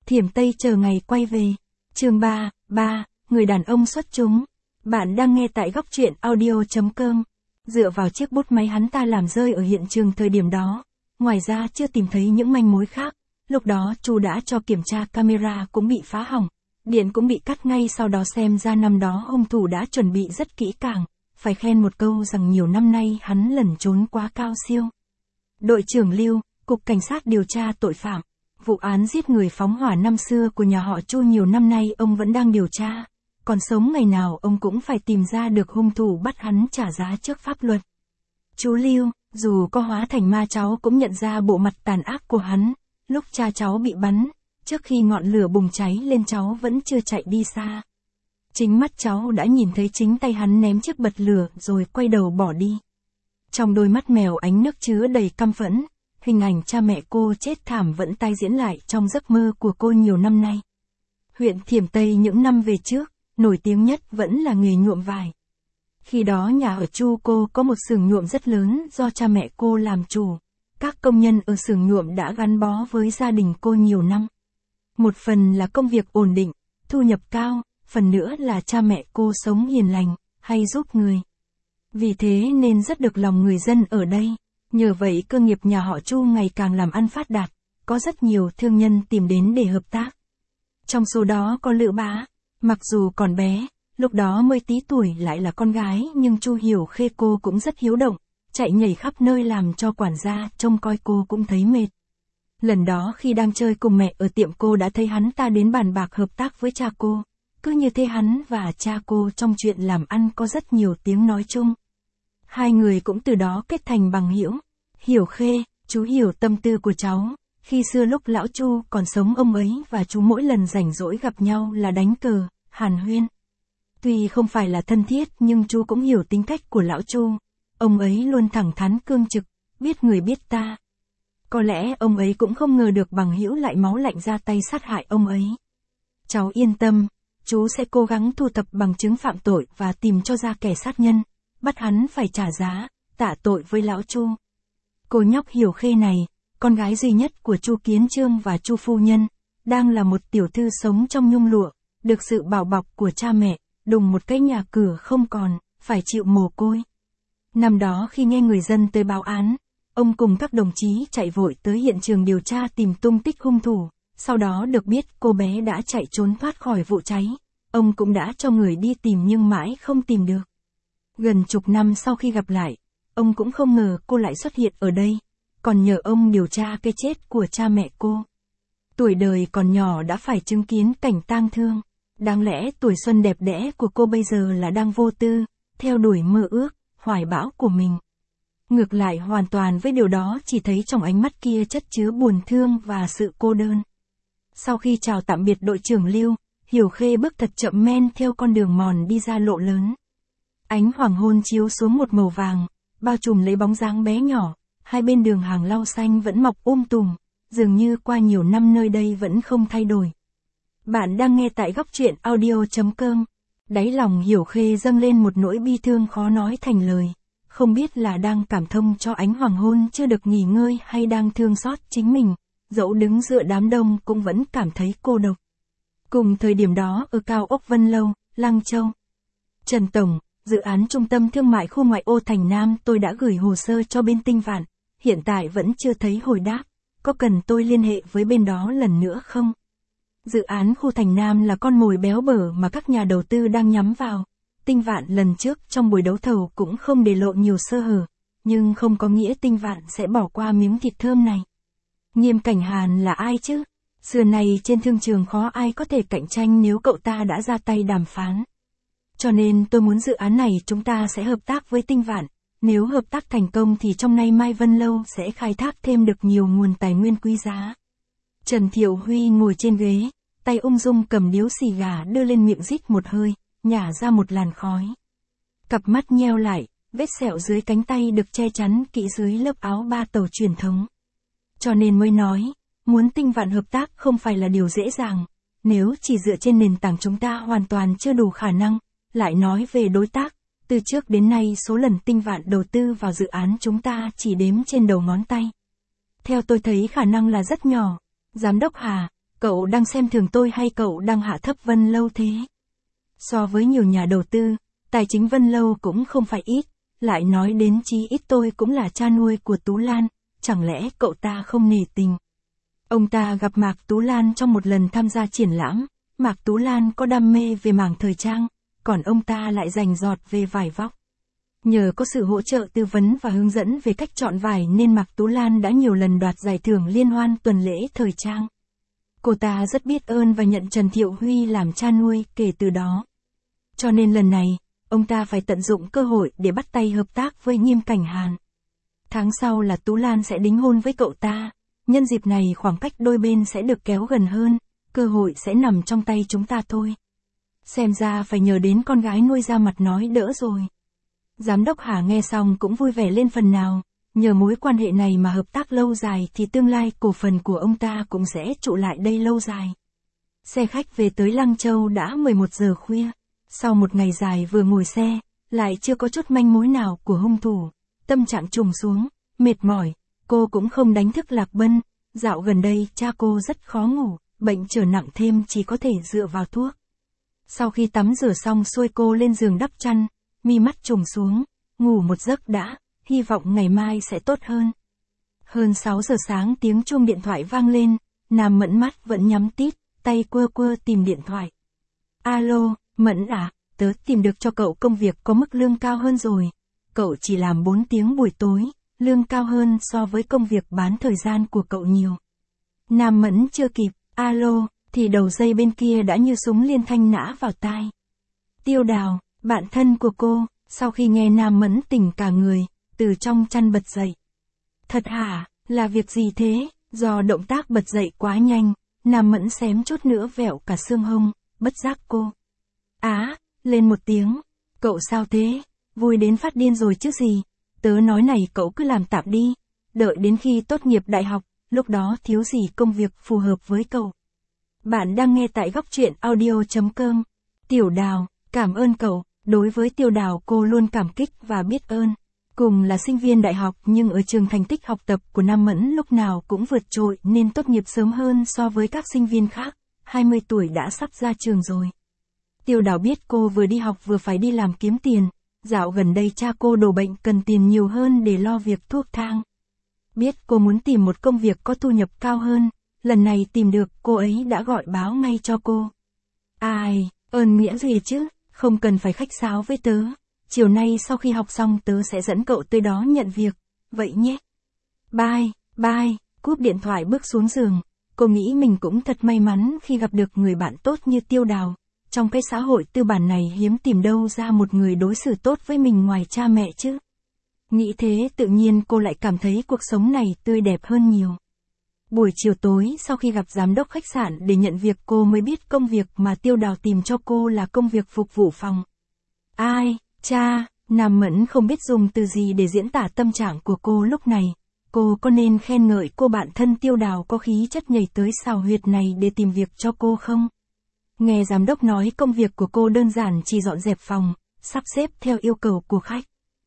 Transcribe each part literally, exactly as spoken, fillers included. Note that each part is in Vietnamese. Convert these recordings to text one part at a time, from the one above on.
Thiểm Tây chờ ngày quay về. Chương ba, ba, người đàn ông xuất chúng. Bạn đang nghe tại góc truyện audio chấm com. Dựa vào chiếc bút máy hắn ta làm rơi ở hiện trường thời điểm đó, ngoài ra chưa tìm thấy những manh mối khác. Lúc đó Chu đã cho kiểm tra camera cũng bị phá hỏng, điện cũng bị cắt ngay, sau đó xem ra năm đó hung thủ đã chuẩn bị rất kỹ càng, phải khen một câu rằng nhiều năm nay hắn lẩn trốn quá cao siêu. Đội trưởng Lưu, Cục Cảnh sát điều tra tội phạm, vụ án giết người phóng hỏa năm xưa của nhà họ Chu nhiều năm nay ông vẫn đang điều tra, còn sống ngày nào ông cũng phải tìm ra được hung thủ bắt hắn trả giá trước pháp luật. Chú Lưu, dù có hóa thành ma cháu cũng nhận ra bộ mặt tàn ác của hắn, lúc cha cháu bị bắn, trước khi ngọn lửa bùng cháy lên cháu vẫn chưa chạy đi xa. Chính mắt cháu đã nhìn thấy chính tay hắn ném chiếc bật lửa rồi quay đầu bỏ đi. Trong đôi mắt mèo ánh nước chứa đầy căm phẫn, hình ảnh cha mẹ cô chết thảm vẫn tái diễn lại trong giấc mơ của cô nhiều năm nay. Huyện Thiểm Tây những năm về trước, nổi tiếng nhất vẫn là nghề nhuộm vải. Khi đó nhà ở Chu cô có một xưởng nhuộm rất lớn do cha mẹ cô làm chủ. Các công nhân ở xưởng nhuộm đã gắn bó với gia đình cô nhiều năm. Một phần là công việc ổn định, thu nhập cao, phần nữa là cha mẹ cô sống hiền lành, hay giúp người. Vì thế nên rất được lòng người dân ở đây. Nhờ vậy cơ nghiệp nhà họ Chu ngày càng làm ăn phát đạt, có rất nhiều thương nhân tìm đến để hợp tác. Trong số đó có Lữ Bá, mặc dù còn bé, lúc đó mới tí tuổi lại là con gái, nhưng Chu Hiểu Khê cô cũng rất hiếu động, chạy nhảy khắp nơi làm cho quản gia trông coi cô cũng thấy mệt. Lần đó khi đang chơi cùng mẹ ở tiệm cô đã thấy hắn ta đến bàn bạc hợp tác với cha cô. Cứ như thế hắn và cha cô trong chuyện làm ăn có rất nhiều tiếng nói chung. Hai người cũng từ đó kết thành bằng hữu. Hiểu Khê, chú hiểu tâm tư của cháu. Khi xưa lúc lão Chu còn sống ông ấy và chú mỗi lần rảnh rỗi gặp nhau là đánh cờ, hàn huyên. Tuy không phải là thân thiết nhưng chú cũng hiểu tính cách của lão Chu. Ông ấy luôn thẳng thắn cương trực, biết người biết ta. Có lẽ ông ấy cũng không ngờ được bằng hữu lại máu lạnh ra tay sát hại ông ấy. Cháu yên tâm, chú sẽ cố gắng thu thập bằng chứng phạm tội và tìm cho ra kẻ sát nhân, bắt hắn phải trả giá, tạ tội với lão Chu. Cô nhóc Hiểu Khê này, con gái duy nhất của Chu Kiến Chương và Chu phu nhân, đang là một tiểu thư sống trong nhung lụa, được sự bảo bọc của cha mẹ, đùng một cái nhà cửa không còn, phải chịu mồ côi. Năm đó khi nghe người dân tới báo án, ông cùng các đồng chí chạy vội tới hiện trường điều tra tìm tung tích hung thủ, sau đó được biết cô bé đã chạy trốn thoát khỏi vụ cháy. Ông cũng đã cho người đi tìm nhưng mãi không tìm được. Gần chục năm sau khi gặp lại, ông cũng không ngờ cô lại xuất hiện ở đây, còn nhờ ông điều tra cái chết của cha mẹ cô. Tuổi đời còn nhỏ đã phải chứng kiến cảnh tang thương, đáng lẽ tuổi xuân đẹp đẽ của cô bây giờ là đang vô tư, theo đuổi mơ ước, hoài bão của mình. Ngược lại hoàn toàn với điều đó chỉ thấy trong ánh mắt kia chất chứa buồn thương và sự cô đơn. Sau khi chào tạm biệt đội trưởng Lưu, Hiểu Khê bước thật chậm men theo con đường mòn đi ra lộ lớn. Ánh hoàng hôn chiếu xuống một màu vàng, bao trùm lấy bóng dáng bé nhỏ, hai bên đường hàng lau xanh vẫn mọc um tùm, dường như qua nhiều năm nơi đây vẫn không thay đổi. Bạn đang nghe tại góc truyện audio chấm com. Đáy lòng Hiểu Khê dâng lên một nỗi bi thương khó nói thành lời, không biết là đang cảm thông cho ánh hoàng hôn chưa được nghỉ ngơi hay đang thương xót chính mình, dẫu đứng giữa đám đông cũng vẫn cảm thấy cô độc. Cùng thời điểm đó ở cao ốc Vân Lâu, Lăng Châu. Trần Tổng, dự án trung tâm thương mại khu ngoại ô Thành Nam tôi đã gửi hồ sơ cho bên Tinh Vạn, hiện tại vẫn chưa thấy hồi đáp, có cần tôi liên hệ với bên đó lần nữa không? Dự án khu Thành Nam là con mồi béo bở mà các nhà đầu tư đang nhắm vào. Tinh Vạn lần trước trong buổi đấu thầu cũng không để lộ nhiều sơ hở, nhưng không có nghĩa Tinh Vạn sẽ bỏ qua miếng thịt thơm này. Nghiêm Cảnh Hàn là ai chứ? Xưa này trên thương trường khó ai có thể cạnh tranh nếu cậu ta đã ra tay đàm phán. Cho nên tôi muốn dự án này chúng ta sẽ hợp tác với Tinh Vạn, nếu hợp tác thành công thì trong nay Mai Vân Lâu sẽ khai thác thêm được nhiều nguồn tài nguyên quý giá. Trần Thiệu Huy ngồi trên ghế, tay ung dung cầm điếu xì gà đưa lên miệng rít một hơi, nhả ra một làn khói. Cặp mắt nheo lại, vết sẹo dưới cánh tay được che chắn kỹ dưới lớp áo ba tàu truyền thống. Cho nên mới nói, muốn Tinh Vạn hợp tác không phải là điều dễ dàng, nếu chỉ dựa trên nền tảng chúng ta hoàn toàn chưa đủ khả năng. Lại nói về đối tác, từ trước đến nay số lần Tinh Vạn đầu tư vào dự án chúng ta chỉ đếm trên đầu ngón tay. Theo tôi thấy khả năng là rất nhỏ. Giám đốc Hà, Cậu đang xem thường tôi hay cậu đang hạ thấp Vân Lâu thế? So với nhiều nhà đầu tư, tài chính Vân Lâu cũng không phải ít, lại nói đến chí ít tôi cũng là cha nuôi của Tú Lan, chẳng lẽ cậu ta không nể tình? Ông ta gặp Mạc Tú Lan trong một lần tham gia triển lãm, Mạc Tú Lan có đam mê về mảng thời trang, còn ông ta lại rành rọt về vải vóc. Nhờ có sự hỗ trợ tư vấn và hướng dẫn về cách chọn vải nên Mạc Tú Lan đã nhiều lần đoạt giải thưởng liên hoan tuần lễ thời trang. Cô ta rất biết ơn và nhận Trần Thiệu Huy làm cha nuôi kể từ đó. Cho nên lần này, ông ta phải tận dụng cơ hội để bắt tay hợp tác với Nghiêm Cảnh Hàn. Tháng sau là Tú Lan sẽ đính hôn với cậu ta, nhân dịp này khoảng cách đôi bên sẽ được kéo gần hơn, cơ hội sẽ nằm trong tay chúng ta thôi. Xem ra phải nhờ đến con gái nuôi ra mặt nói đỡ rồi. Giám đốc Hà nghe xong cũng vui vẻ lên phần nào, nhờ mối quan hệ này mà hợp tác lâu dài thì tương lai cổ phần của ông ta cũng sẽ trụ lại đây lâu dài. Xe khách về tới Lăng Châu đã mười một giờ khuya, sau một ngày dài vừa ngồi xe, lại chưa có chút manh mối nào của hung thủ, tâm trạng trùng xuống, mệt mỏi, cô cũng không đánh thức Lạc Bân, dạo gần đây cha cô rất khó ngủ, bệnh trở nặng thêm chỉ có thể dựa vào thuốc. Sau khi tắm rửa xong xuôi cô lên giường đắp chăn, mi mắt trùng xuống, ngủ một giấc đã, hy vọng ngày mai sẽ tốt hơn. Hơn sáu giờ sáng tiếng chuông điện thoại vang lên, Nam Mẫn mắt vẫn nhắm tít, tay quơ quơ tìm điện thoại. Alo, Mẫn à, tớ tìm được cho cậu công việc có mức lương cao hơn rồi. Cậu chỉ làm bốn tiếng buổi tối, lương cao hơn so với công việc bán thời gian của cậu nhiều. Nam Mẫn chưa kịp, alo, thì đầu dây bên kia đã như súng liên thanh nã vào tai. Tiêu Đào, bạn thân của cô, sau khi nghe Nam Mẫn tỉnh cả người, từ trong chăn bật dậy. Thật hả, là việc gì thế? Do động tác bật dậy quá nhanh, Nam Mẫn xém chút nữa vẹo cả xương hông, bất giác cô. Á, lên một tiếng. Cậu sao thế? Vui đến phát điên rồi chứ gì? Tớ nói này cậu cứ làm tạm đi. Đợi đến khi tốt nghiệp đại học, lúc đó thiếu gì công việc phù hợp với cậu. Bạn đang nghe tại góc truyện audio chấm com. Tiểu Đào, cảm ơn cậu. Đối với Tiêu Đào cô luôn cảm kích và biết ơn. Cùng là sinh viên đại học nhưng ở trường thành tích học tập của Nam Mẫn lúc nào cũng vượt trội nên tốt nghiệp sớm hơn so với các sinh viên khác, hai mươi tuổi đã sắp ra trường rồi. Tiêu Đào biết cô vừa đi học vừa phải đi làm kiếm tiền, dạo gần đây cha cô đổ bệnh cần tiền nhiều hơn để lo việc thuốc thang. Biết cô muốn tìm một công việc có thu nhập cao hơn, lần này tìm được cô ấy đã gọi báo ngay cho cô. Ai, ơn nghĩa gì chứ, không cần phải khách sáo với tớ. Chiều nay sau khi học xong tớ sẽ dẫn cậu tới đó nhận việc, vậy nhé. Bye, bye, cúp điện thoại bước xuống giường, cô nghĩ mình cũng thật may mắn khi gặp được người bạn tốt như Tiêu Đào. Trong cái xã hội tư bản này hiếm tìm đâu ra một người đối xử tốt với mình ngoài cha mẹ chứ. Nghĩ thế tự nhiên cô lại cảm thấy cuộc sống này tươi đẹp hơn nhiều. Buổi chiều tối sau khi gặp giám đốc khách sạn để nhận việc cô mới biết công việc mà Tiêu Đào tìm cho cô là công việc phục vụ phòng. Ai, cha, Nam Mẫn không biết dùng từ gì để diễn tả tâm trạng của cô lúc này. Cô có nên khen ngợi cô bạn thân Tiêu Đào có khí chất nhảy tới xào huyệt này để tìm việc cho cô không? Nghe giám đốc nói công việc của cô đơn giản chỉ dọn dẹp phòng, sắp xếp theo yêu cầu của khách.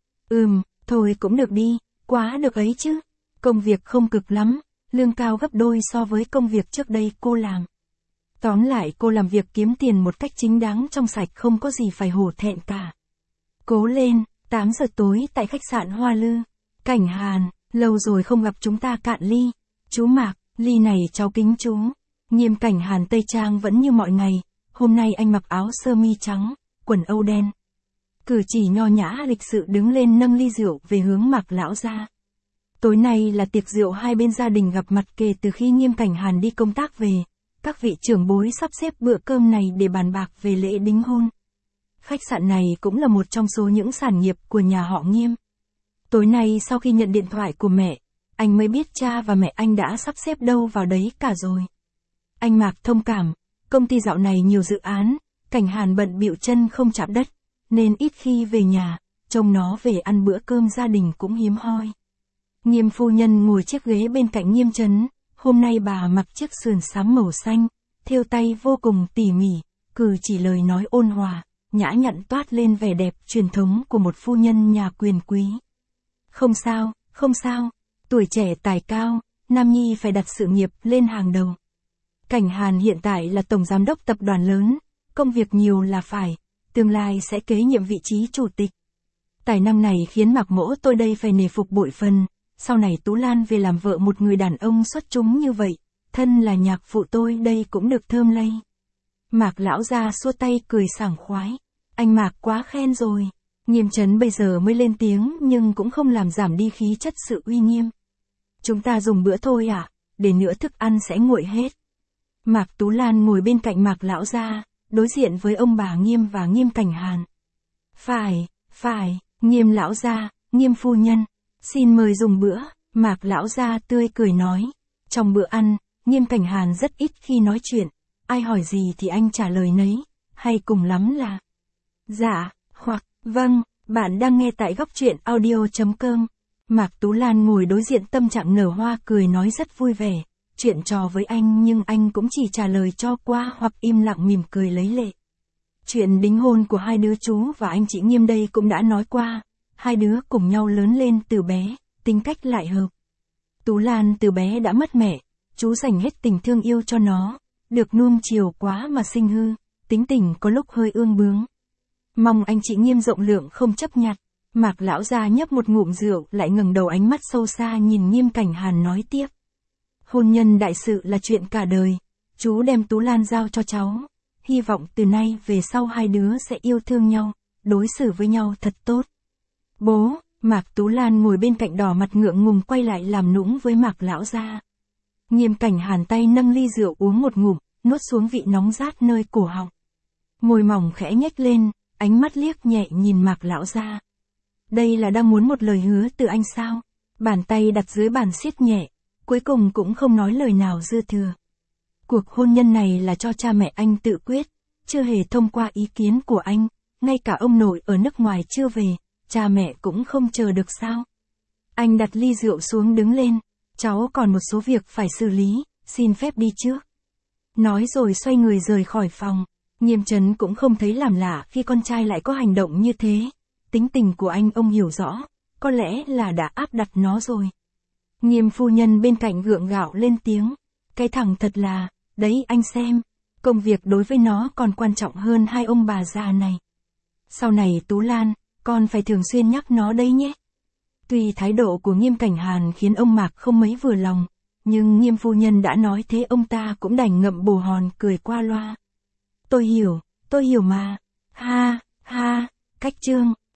Ừm, thôi cũng được đi, quá được ấy chứ. Công việc không cực lắm, lương cao gấp đôi so với công việc trước đây cô làm. Tóm lại cô làm việc kiếm tiền một cách chính đáng trong sạch không có gì phải hổ thẹn cả. Cố lên, tám giờ tối tại khách sạn Hoa Lư. Cảnh Hàn, lâu rồi không gặp chúng ta cạn ly. Chú Mạc, ly này cháu kính chú. Nghiêm Cảnh Hàn tây trang vẫn như mọi ngày, hôm nay anh mặc áo sơ mi trắng, quần âu đen. Cử chỉ nho nhã lịch sự đứng lên nâng ly rượu về hướng Mạc lão gia. Tối nay là tiệc rượu hai bên gia đình gặp mặt kể từ khi Nghiêm Cảnh Hàn đi công tác về. Các vị trưởng bối sắp xếp bữa cơm này để bàn bạc về lễ đính hôn. Khách sạn này cũng là một trong số những sản nghiệp của nhà họ Nghiêm. Tối nay sau khi nhận điện thoại của mẹ, anh mới biết cha và mẹ anh đã sắp xếp đâu vào đấy cả rồi. Anh Mạc thông cảm, công ty dạo này nhiều dự án, Cảnh Hàn bận bịu chân không chạm đất, nên ít khi về nhà, trông nó về ăn bữa cơm gia đình cũng hiếm hoi. Nghiêm phu nhân ngồi chiếc ghế bên cạnh Nghiêm Trấn, hôm nay bà mặc chiếc sườn xám màu xanh, thêu tay vô cùng tỉ mỉ, cử chỉ lời nói ôn hòa, nhã nhặn toát lên vẻ đẹp truyền thống của một phu nhân nhà quyền quý. Không sao, không sao, tuổi trẻ tài cao, Nam Nhi phải đặt sự nghiệp lên hàng đầu. Cảnh Hàn hiện tại là tổng giám đốc tập đoàn lớn, công việc nhiều là phải, tương lai sẽ kế nhiệm vị trí chủ tịch. Tài năng này khiến Mạc Mỗ tôi đây phải nể phục bội phần, sau này Tú Lan về làm vợ một người đàn ông xuất chúng như vậy, thân là nhạc phụ tôi đây cũng được thơm lây. Mạc lão gia xua tay cười sảng khoái, anh Mạc quá khen rồi. Nghiêm Trấn bây giờ mới lên tiếng nhưng cũng không làm giảm đi khí chất sự uy nghiêm. Chúng ta dùng bữa thôi ạ, à? Để nữa thức ăn sẽ nguội hết. Mạc Tú Lan ngồi bên cạnh Mạc lão gia, đối diện với ông bà Nghiêm và Nghiêm Cảnh Hàn. Phải, phải, Nghiêm lão gia, Nghiêm phu nhân, xin mời dùng bữa, Mạc lão gia tươi cười nói. Trong bữa ăn, Nghiêm Cảnh Hàn rất ít khi nói chuyện, ai hỏi gì thì anh trả lời nấy, hay cùng lắm là dạ, hoặc vâng. Bạn đang nghe tại góc truyện audio.com. Mạc Tú Lan ngồi đối diện tâm trạng nở hoa cười nói rất vui vẻ, chuyện trò với anh nhưng anh cũng chỉ trả lời cho qua hoặc im lặng mỉm cười lấy lệ. Chuyện đính hôn của hai đứa chú và anh chị Nghiêm đây cũng đã nói qua, hai đứa cùng nhau lớn lên từ bé, tính cách lại hợp. Tú Lan từ bé đã mất mẹ, chú dành hết tình thương yêu cho nó, được nuông chiều quá mà sinh hư, tính tình có lúc hơi ương bướng. Mong anh chị Nghiêm rộng lượng không chấp nhặt. Mạc lão gia nhấp một ngụm rượu lại ngẩng đầu ánh mắt sâu xa nhìn Nghiêm Cảnh Hàn nói tiếp. Hôn nhân đại sự là chuyện cả đời, chú đem Tú Lan giao cho cháu, hy vọng từ nay về sau hai đứa sẽ yêu thương nhau, đối xử với nhau thật tốt. Bố, Mạc Tú Lan ngồi bên cạnh đỏ mặt ngượng ngùng quay lại làm nũng với Mạc lão gia. Nghiêm Cảnh Hàn tay nâng ly rượu uống một ngụm, nuốt xuống vị nóng rát nơi cổ họng. Môi mỏng khẽ nhếch lên, ánh mắt liếc nhẹ nhìn Mạc lão gia. Đây là đang muốn một lời hứa từ anh sao? Bàn tay đặt dưới bàn siết nhẹ, cuối cùng cũng không nói lời nào dư thừa. Cuộc hôn nhân này là cho cha mẹ anh tự quyết, chưa hề thông qua ý kiến của anh, ngay cả ông nội ở nước ngoài chưa về, cha mẹ cũng không chờ được sao? Anh đặt ly rượu xuống đứng lên, cháu còn một số việc phải xử lý, xin phép đi trước. Nói rồi xoay người rời khỏi phòng. Nghiêm Trấn cũng không thấy làm lạ khi con trai lại có hành động như thế. Tính tình của anh ông hiểu rõ, có lẽ là đã áp đặt nó rồi. Nghiêm phu nhân bên cạnh gượng gạo lên tiếng. Cái thằng thật là, đấy anh xem, công việc đối với nó còn quan trọng hơn hai ông bà già này. Sau này Tú Lan, con phải thường xuyên nhắc nó đấy nhé. Tuy thái độ của Nghiêm Cảnh Hàn khiến ông Mạc không mấy vừa lòng, nhưng Nghiêm phu nhân đã nói thế ông ta cũng đành ngậm bồ hòn cười qua loa. Tôi hiểu, tôi hiểu mà. Ha, ha, cách chương.